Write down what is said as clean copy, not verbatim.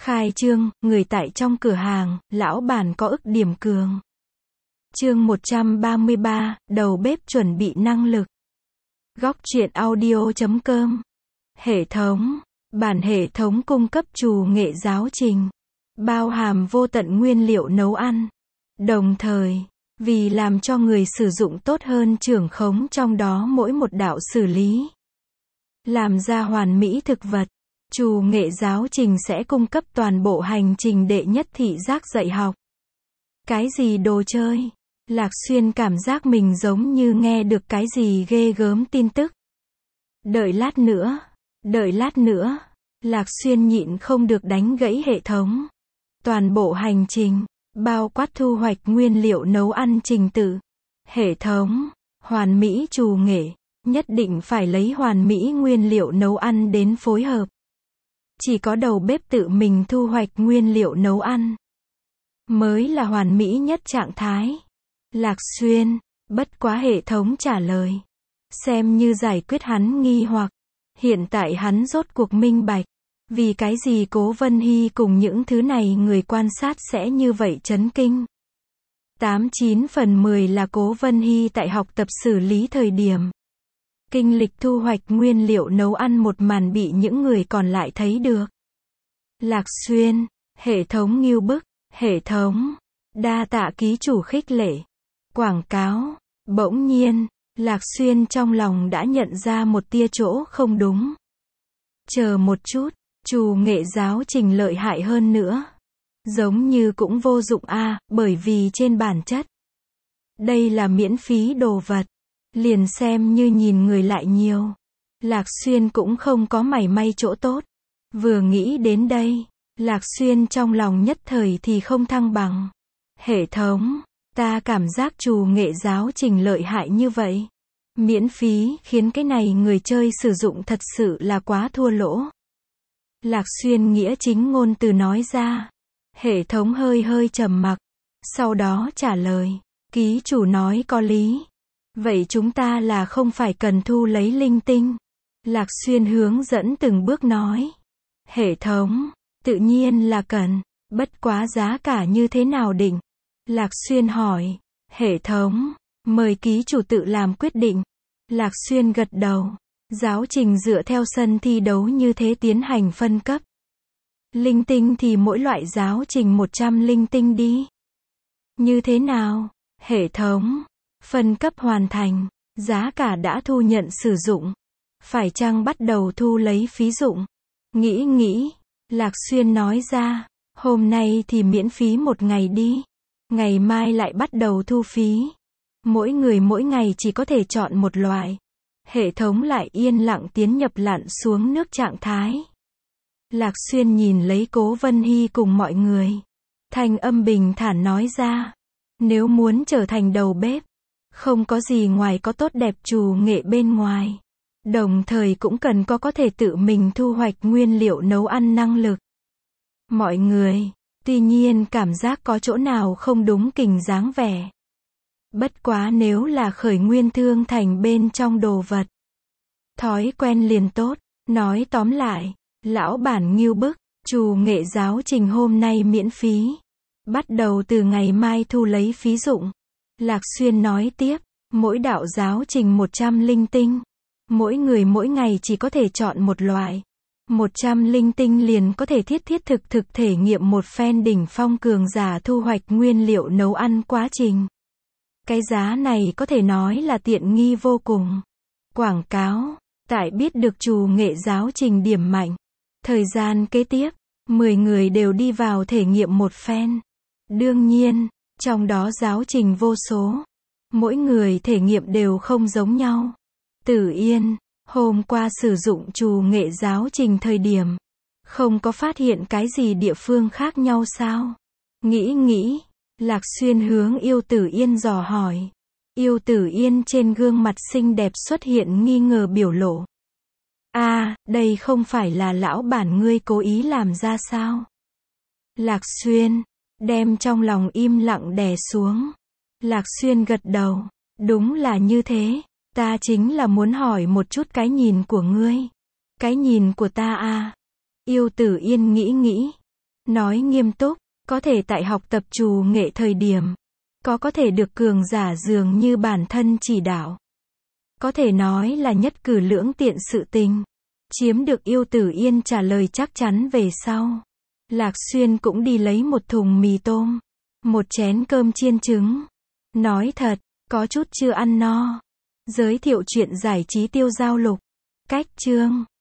Khai trương, người tại trong cửa hàng, lão bản có ức điểm cường. Chương 133, đầu bếp chuẩn bị năng lực. Góc truyện audio.com. Hệ thống. Bản hệ thống cung cấp trù nghệ giáo trình, bao hàm vô tận nguyên liệu nấu ăn. Đồng thời, vì làm cho người sử dụng tốt hơn trưởng khống trong đó mỗi một đạo xử lý, làm ra hoàn mỹ thực vật, trù nghệ giáo trình sẽ cung cấp toàn bộ hành trình đệ nhất thị giác dạy học. Cái gì đồ chơi? Lạc Xuyên cảm giác mình giống như nghe được cái gì ghê gớm tin tức. Đợi lát nữa, Lạc Xuyên nhịn không được đánh gãy hệ thống. Toàn bộ hành trình, bao quát thu hoạch nguyên liệu nấu ăn trình tự. Hệ thống, hoàn mỹ trù nghệ, nhất định phải lấy hoàn mỹ nguyên liệu nấu ăn đến phối hợp. Chỉ có đầu bếp tự mình thu hoạch nguyên liệu nấu ăn mới là hoàn mỹ nhất trạng thái. Lạc Xuyên, bất quá hệ thống trả lời, xem như giải quyết hắn nghi hoặc. Hiện tại hắn rốt cuộc minh bạch, vì cái gì Cố Vân Hy cùng những thứ này người quan sát sẽ như vậy chấn kinh. 89/10 là Cố Vân Hy tại học tập xử lý thời điểm. Kinh lịch thu hoạch nguyên liệu nấu ăn một màn bị những người còn lại thấy được. Lạc Xuyên, hệ thống ngưu bức, hệ thống, đa tạ ký chủ khích lệ. Quảng cáo, bỗng nhiên, Lạc Xuyên trong lòng đã nhận ra một tia chỗ không đúng. Chờ một chút, trù nghệ giáo trình lợi hại hơn nữa. Giống như cũng vô dụng bởi vì trên bản chất, đây là miễn phí đồ vật. Liền xem như nhìn người lại nhiều, Lạc Xuyên cũng không có mảy may chỗ tốt. Vừa nghĩ đến đây, Lạc Xuyên trong lòng nhất thời thì không thăng bằng. Hệ thống, ta cảm giác trù nghệ giáo trình lợi hại như vậy. Miễn phí khiến cái này người chơi sử dụng thật sự là quá thua lỗ. Lạc Xuyên nghĩa chính ngôn từ nói ra. Hệ thống hơi trầm mặc, sau đó trả lời, ký chủ nói có lý. Vậy chúng ta là không phải cần thu lấy linh tinh. Lạc Xuyên hướng dẫn từng bước nói. Hệ thống, tự nhiên là cần, bất quá giá cả như thế nào định? Lạc Xuyên hỏi. Hệ thống, mời ký chủ tự làm quyết định. Lạc Xuyên gật đầu. Giáo trình dựa theo sân thi đấu như thế tiến hành phân cấp. Linh tinh thì mỗi loại giáo trình 100 linh tinh đi. Như thế nào? Hệ thống, phân cấp hoàn thành, giá cả đã thu nhận sử dụng. Phải chăng bắt đầu thu lấy phí dụng? Nghĩ, Lạc Xuyên nói ra, hôm nay thì miễn phí một ngày đi. Ngày mai lại bắt đầu thu phí. Mỗi người mỗi ngày chỉ có thể chọn một loại. Hệ thống lại yên lặng tiến nhập lặn xuống nước trạng thái. Lạc Xuyên nhìn lấy Cố Vân Hy cùng mọi người. Thanh âm bình thản nói ra. Nếu muốn trở thành đầu bếp, không có gì ngoài có tốt đẹp trù nghệ bên ngoài. Đồng thời cũng cần có thể tự mình thu hoạch nguyên liệu nấu ăn năng lực. Mọi người, tuy nhiên cảm giác có chỗ nào không đúng kình dáng vẻ. Bất quá nếu là khởi nguyên thương thành bên trong đồ vật, thói quen liền tốt. Nói tóm lại, lão bản ngưu bức, trù nghệ giáo trình hôm nay miễn phí. Bắt đầu từ ngày mai thu lấy phí dụng. Lạc Xuyên nói tiếp, mỗi đạo giáo trình 100 linh tinh. Mỗi người mỗi ngày chỉ có thể chọn một loại. 100 linh tinh liền có thể thiết thực thể nghiệm một phen đỉnh phong cường giả thu hoạch nguyên liệu nấu ăn quá trình. Cái giá này có thể nói là tiện nghi vô cùng. Quảng cáo, tại biết được trù nghệ giáo trình điểm mạnh. Thời gian kế tiếp, 10 người đều đi vào thể nghiệm một phen. Đương nhiên, trong đó giáo trình vô số. Mỗi người thể nghiệm đều không giống nhau. Tử Yên, hôm qua sử dụng trù nghệ giáo trình thời điểm, không có phát hiện cái gì địa phương khác nhau sao? Nghĩ, Lạc Xuyên hướng Yêu Tử Yên dò hỏi. Yêu Tử Yên trên gương mặt xinh đẹp xuất hiện nghi ngờ biểu lộ. Đây không phải là lão bản ngươi cố ý làm ra sao? Lạc Xuyên, đem trong lòng im lặng đè xuống. Lạc Xuyên gật đầu. Đúng là như thế. Ta chính là muốn hỏi một chút cái nhìn của ngươi. Cái nhìn của ta Yêu Tử Yên nghĩ. Nói nghiêm túc, có thể tại học tập trù nghệ thời điểm. Có thể được cường giả dường như bản thân chỉ đạo. Có thể nói là nhất cử lưỡng tiện sự tình. Chiếm được Yêu Tử Yên trả lời chắc chắn về sau. Lạc Xuyên cũng đi lấy một thùng mì tôm. Một chén cơm chiên trứng. Nói thật, có chút chưa ăn no. Giới thiệu chuyện giải trí Tiêu Giao Lục. Cách chương